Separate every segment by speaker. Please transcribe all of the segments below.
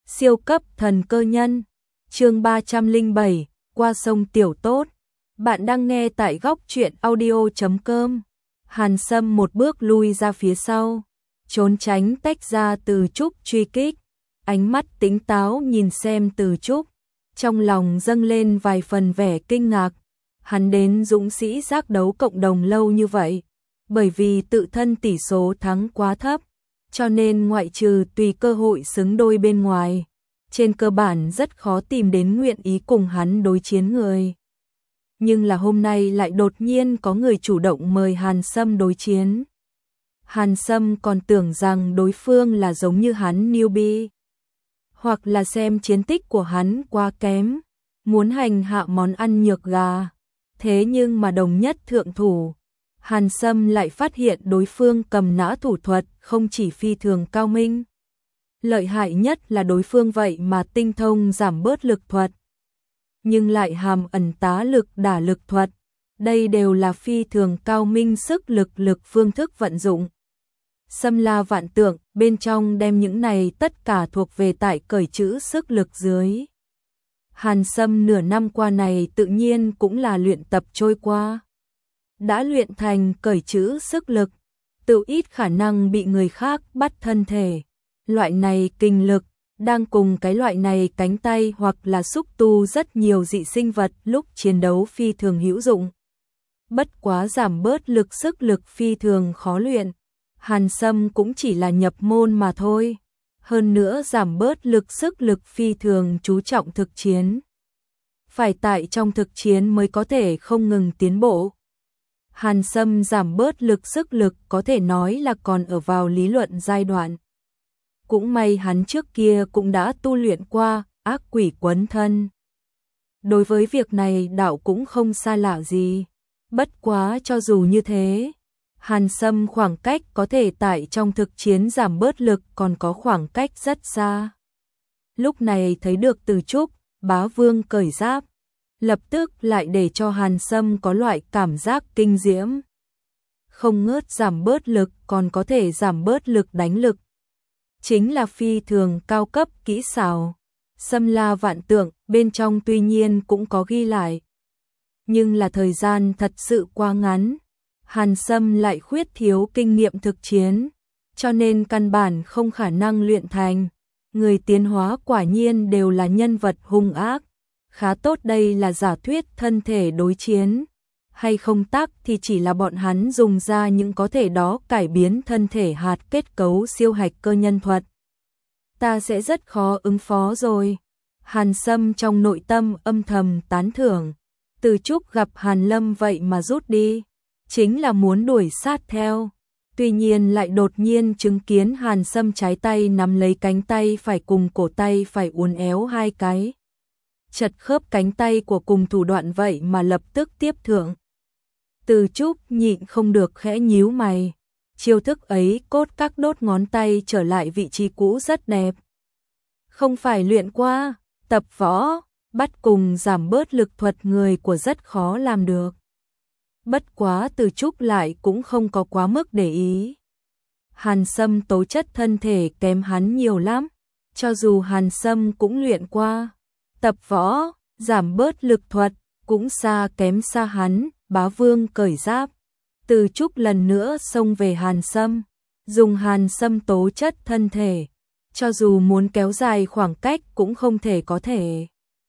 Speaker 1: Siêu cấp thần cơ nhân, chương 307, qua sông Tiểu Tốt. Bạn đang nghe tại góc truyện audio.com. Hàn Sâm một bước lui ra phía sau, trốn tránh tách ra Từ Trúc truy kích, ánh mắt tỉnh táo nhìn xem Từ Trúc, trong lòng dâng lên vài phần vẻ kinh ngạc. Hắn đến dũng sĩ giác đấu cộng đồng lâu như vậy, bởi vì tự thân tỷ số thắng quá thấp, cho nên ngoại trừ tùy cơ hội xứng đôi bên ngoài, trên cơ bản rất khó tìm đến nguyện ý cùng hắn đối chiến người. Nhưng là hôm nay lại đột nhiên có người chủ động mời Hàn Sâm đối chiến. Hàn Sâm còn tưởng rằng đối phương là giống như hắn newbie, hoặc là xem chiến tích của hắn quá kém, muốn hành hạ món ăn nhược gà. Thế nhưng mà đồng nhất thượng thủ, Hàn Sâm lại phát hiện đối phương cầm nã thủ thuật không chỉ phi thường cao minh. Lợi hại nhất là đối phương vậy mà tinh thông giảm bớt lực thuật, nhưng lại hàm ẩn tá lực đả lực thuật. Đây đều là phi thường cao minh sức lực phương thức vận dụng. Xâm la vạn tượng, bên trong đem những này tất cả thuộc về tại cởi chữ sức lực dưới. Hàn Sâm nửa năm qua này tự nhiên cũng là luyện tập trôi qua. Đã luyện thành cởi chữ sức lực, tự ít khả năng bị người khác bắt thân thể. Loại này kinh lực, đang cùng cái loại này cánh tay hoặc là xúc tu rất nhiều dị sinh vật lúc chiến đấu phi thường hữu dụng. Bất quá giảm bớt lực sức lực phi thường khó luyện. Hàn Sâm cũng chỉ là nhập môn mà thôi. Hơn nữa giảm bớt lực sức lực phi thường chú trọng thực chiến. Phải tại trong thực chiến mới có thể không ngừng tiến bộ. Hàn Sâm giảm bớt lực sức lực có thể nói là còn ở vào lý luận giai đoạn. Cũng may hắn trước kia cũng đã tu luyện qua ác quỷ quấn thân. Đối với việc này đạo cũng không xa lạ gì. Bất quá cho dù như thế, Hàn Sâm khoảng cách có thể tại trong thực chiến giảm bớt lực còn có khoảng cách rất xa. Lúc này thấy được Từ Trúc, Bá Vương cởi giáp, lập tức lại để cho Hàn Sâm có loại cảm giác kinh diễm. Không ngớt giảm bớt lực còn có thể giảm bớt lực đánh lực. Chính là phi thường cao cấp kỹ xảo. Xâm la vạn tượng bên trong tuy nhiên cũng có ghi lại, nhưng là thời gian thật sự quá ngắn. Hàn Sâm lại khuyết thiếu kinh nghiệm thực chiến, cho nên căn bản không khả năng luyện thành. Người tiến hóa quả nhiên đều là nhân vật hung ác. Khá tốt, đây là giả thuyết thân thể đối chiến, hay không tác thì chỉ là bọn hắn dùng ra những có thể đó cải biến thân thể hạt kết cấu siêu hạch cơ nhân thuật. Ta sẽ rất khó ứng phó rồi. Hàn Sâm trong nội tâm âm thầm tán thưởng. Từ Trúc gặp Hàn Lâm vậy mà rút đi, chính là muốn đuổi sát theo. Tuy nhiên lại đột nhiên chứng kiến Hàn Sâm trái tay nắm lấy cánh tay phải cùng cổ tay phải uốn éo hai cái. Chật khớp cánh tay của cùng thủ đoạn vậy mà lập tức tiếp thượng. Từ Trúc nhịn không được khẽ nhíu mày. Chiêu thức ấy cốt các đốt ngón tay trở lại vị trí cũ rất đẹp. Không phải luyện qua, tập võ, bắt cùng giảm bớt lực thuật người của rất khó làm được. Bất quá Từ Trúc lại cũng không có quá mức để ý. Hàn Sâm tố chất thân thể kém hắn nhiều lắm. Cho dù Hàn Sâm cũng luyện qua, tập võ, giảm bớt lực thuật, cũng xa kém xa hắn. Bá Vương cởi giáp, Từ Trúc lần nữa xông về Hàn Sâm, dùng Hàn Sâm tố chất thân thể, cho dù muốn kéo dài khoảng cách cũng không thể có thể.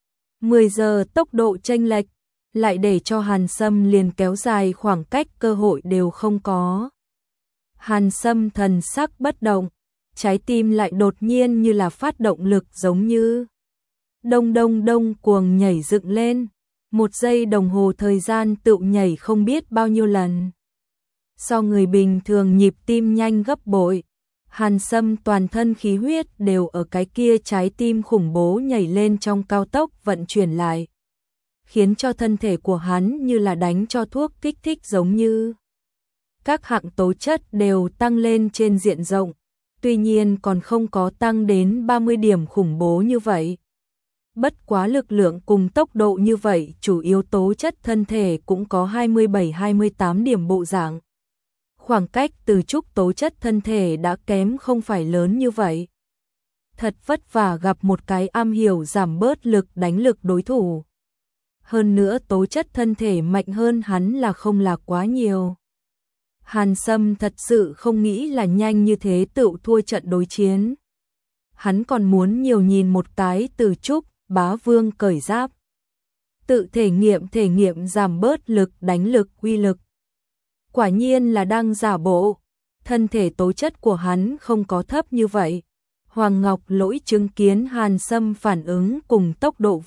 Speaker 1: 10 giờ tốc độ chênh lệch, lại để cho Hàn Sâm liền kéo dài khoảng cách cơ hội đều không có. Hàn Sâm thần sắc bất động, trái tim lại đột nhiên như là phát động lực giống như đông đông đông cuồng nhảy dựng lên. 1 giây đồng hồ thời gian tự nhảy không biết bao nhiêu lần. So người bình thường nhịp tim nhanh gấp bội. Hàn Sâm toàn thân khí huyết đều ở cái kia trái tim khủng bố nhảy lên trong cao tốc vận chuyển lại, khiến cho thân thể của hắn như là đánh cho thuốc kích thích giống như. Các hạng tố chất đều tăng lên trên diện rộng, tuy nhiên còn không có tăng đến 30 điểm khủng bố như vậy. Bất quá lực lượng cùng tốc độ như vậy, chủ yếu tố chất thân thể cũng có 27-28 điểm bộ dạng. Khoảng cách Từ Trúc tố chất thân thể đã kém không phải lớn như vậy. thật vất vả gặp một cái am hiểu giảm bớt lực đánh lực đối thủ. Hơn nữa tố chất thân thể mạnh hơn hắn là không là quá nhiều. Hàn Sâm thật sự không nghĩ là nhanh như thế tự thua trận đối chiến. Hắn còn muốn nhiều nhìn một cái Từ Trúc, Bá Vương cởi giáp. Tự thể nghiệm giảm bớt lực đánh lực uy lực. Quả nhiên là đang giả bộ, thân thể tố chất của hắn không có thấp như vậy. Hoàng Ngọc Lỗi chứng kiến Hàn Sâm phản ứng cùng tốc độ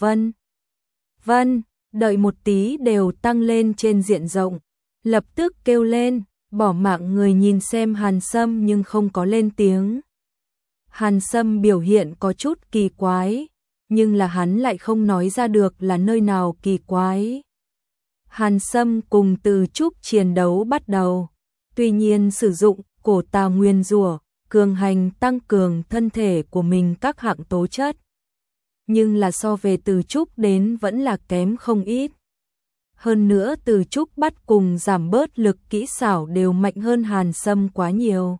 Speaker 1: Vân, đợi một tí đều tăng lên trên diện rộng, lập tức kêu lên, bỏ mạng người nhìn xem Hàn Sâm nhưng không có lên tiếng. Hàn Sâm biểu hiện có chút kỳ quái, nhưng là hắn lại không nói ra được là nơi nào kỳ quái. Hàn Sâm cùng Từ Trúc chiến đấu bắt đầu, tuy nhiên sử dụng cổ tà nguyên rủa, cường hành tăng cường thân thể của mình các hạng tố chất. Nhưng là so về Từ Trúc đến vẫn là kém không ít. Hơn nữa Từ Trúc bắt cùng giảm bớt lực kỹ xảo đều mạnh hơn Hàn Sâm quá nhiều.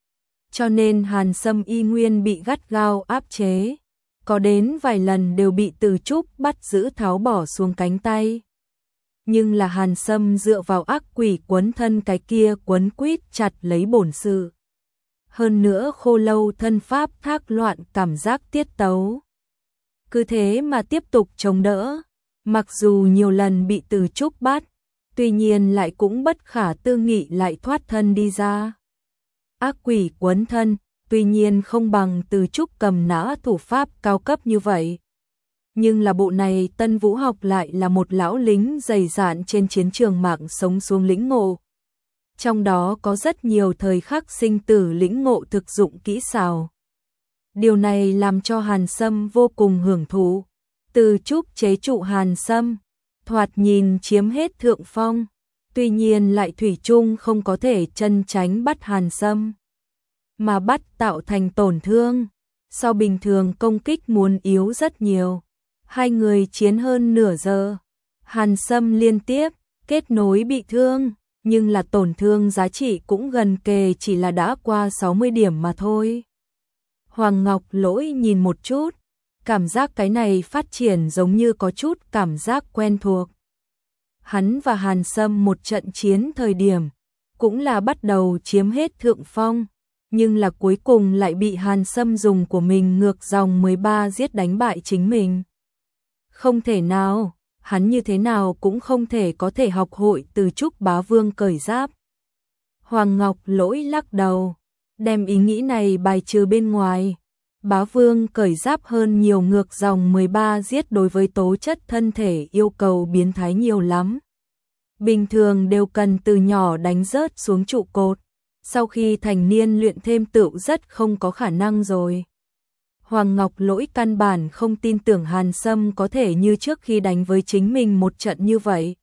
Speaker 1: Cho nên Hàn Sâm y nguyên bị gắt gao áp chế. Có đến vài lần đều bị Từ Trúc bắt giữ tháo bỏ xuống cánh tay. Nhưng là Hàn Sâm dựa vào ác quỷ quấn thân cái kia quấn quýt chặt lấy bổn sự. Hơn nữa khô lâu thân pháp thác loạn cảm giác tiết tấu. Cứ thế mà tiếp tục chống đỡ. Mặc dù nhiều lần bị Từ Trúc bắt, tuy nhiên lại cũng bất khả tư nghị lại thoát thân đi ra. Ác quỷ quấn thân, tuy nhiên không bằng Từ Trúc cầm nã thủ pháp cao cấp như vậy. Nhưng là bộ này Tân Vũ học lại là một lão lính dày dạn trên chiến trường mạng sống xuống lĩnh ngộ. Trong đó có rất nhiều thời khắc sinh tử lĩnh ngộ thực dụng kỹ xảo. Điều này làm cho Hàn Sâm vô cùng hưởng thụ. Từ Trúc chế trụ Hàn Sâm, thoạt nhìn chiếm hết thượng phong, tuy nhiên lại thủy chung không có thể chân tránh bắt Hàn Sâm, mà bắt tạo thành tổn thương, so bình thường công kích muốn yếu rất nhiều. Hai người chiến hơn nửa giờ, Hàn Sâm liên tiếp kết nối bị thương, nhưng là tổn thương giá trị cũng gần kề chỉ là đã qua 60 điểm mà thôi. Hoàng Ngọc Lỗi nhìn một chút, cảm giác cái này phát triển giống như có chút cảm giác quen thuộc. Hắn và Hàn Sâm một trận chiến thời điểm, cũng là bắt đầu chiếm hết thượng phong, nhưng là cuối cùng lại bị Hàn Sâm dùng của mình ngược dòng 13 giết đánh bại chính mình. Không thể nào, hắn như thế nào cũng không thể có thể học hội Từ Trúc Bá Vương cởi giáp. Hoàng Ngọc Lỗi lắc đầu, đem ý nghĩ này bài trừ bên ngoài. Bá Vương cởi giáp hơn nhiều ngược dòng 13 giết đối với tố chất thân thể yêu cầu biến thái nhiều lắm. Bình thường đều cần từ nhỏ đánh rớt xuống trụ cột, sau khi thành niên luyện thêm tựu rất không có khả năng rồi. Hoàng Ngọc Lỗi căn bản không tin tưởng Hàn Sâm có thể như trước khi đánh với chính mình một trận như vậy.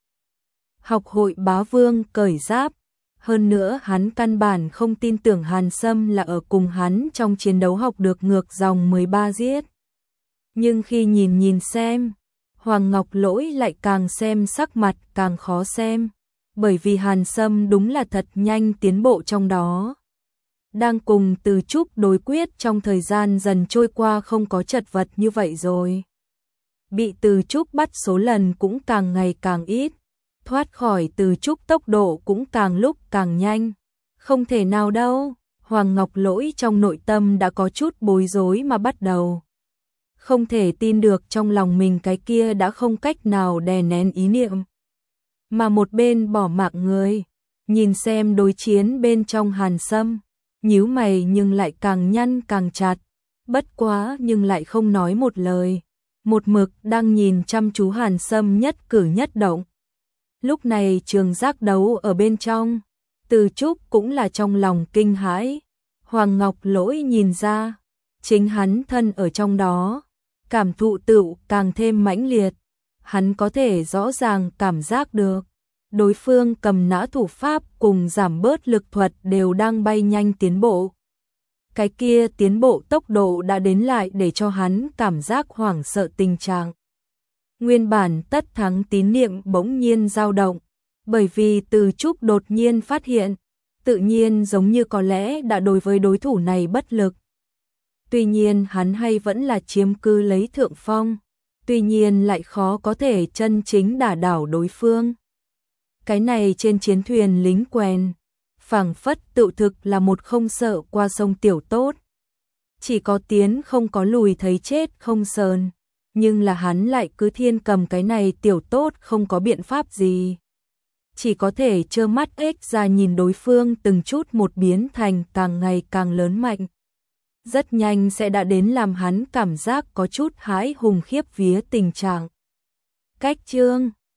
Speaker 1: Học hội Bá Vương cởi giáp. Hơn nữa hắn căn bản không tin tưởng Hàn Sâm là ở cùng hắn trong chiến đấu học được ngược dòng 13 giết. Nhưng khi nhìn xem, Hoàng Ngọc Lỗi lại càng xem sắc mặt càng khó xem, bởi vì Hàn Sâm đúng là thật nhanh tiến bộ trong đó. Đang cùng Từ Trúc đối quyết trong thời gian dần trôi qua không có chật vật như vậy rồi. Bị Từ Trúc bắt số lần cũng càng ngày càng ít. Thoát khỏi Từ Trúc tốc độ cũng càng lúc càng nhanh. Không thể nào đâu, Hoàng Ngọc Lỗi trong nội tâm đã có chút bối rối mà bắt đầu. Không thể tin được trong lòng mình cái kia đã không cách nào đè nén ý niệm. Mà một bên bỏ mạng người, nhìn xem đối chiến bên trong Hàn Sâm, nhíu mày nhưng lại càng nhăn càng chặt, bất quá nhưng lại không nói một lời. Một mực đang nhìn chăm chú Hàn Sâm nhất cử nhất động. Lúc này trường giác đấu ở bên trong, Từ Trúc cũng là trong lòng kinh hãi. Hoàng Ngọc Lỗi nhìn ra, chính hắn thân ở trong đó, cảm thụ tựu càng thêm mãnh liệt. Hắn có thể rõ ràng cảm giác được, đối phương cầm nã thủ pháp cùng giảm bớt lực thuật đều đang bay nhanh tiến bộ. Cái kia tiến bộ tốc độ đã đến lại để cho hắn cảm giác hoảng sợ tình trạng. Nguyên bản tất thắng tín niệm bỗng nhiên dao động, bởi vì Từ Trúc đột nhiên phát hiện, tự nhiên giống như có lẽ đã đối với đối thủ này bất lực. Tuy nhiên hắn hay vẫn là chiếm cứ lấy thượng phong, tuy nhiên lại khó có thể chân chính đả đảo đối phương. Cái này trên chiến thuyền lính quèn, phảng phất tự thực là một không sợ qua sông tiểu tốt. Chỉ có tiến không có lùi, thấy chết không sờn, nhưng là hắn lại cứ thiên cầm cái này tiểu tốt không có biện pháp gì. Chỉ có thể trơ mắt ếch ra nhìn đối phương từng chút một biến thành càng ngày càng lớn mạnh. Rất nhanh sẽ đã đến làm hắn cảm giác có chút hãi hùng khiếp vía tình trạng. Cách chương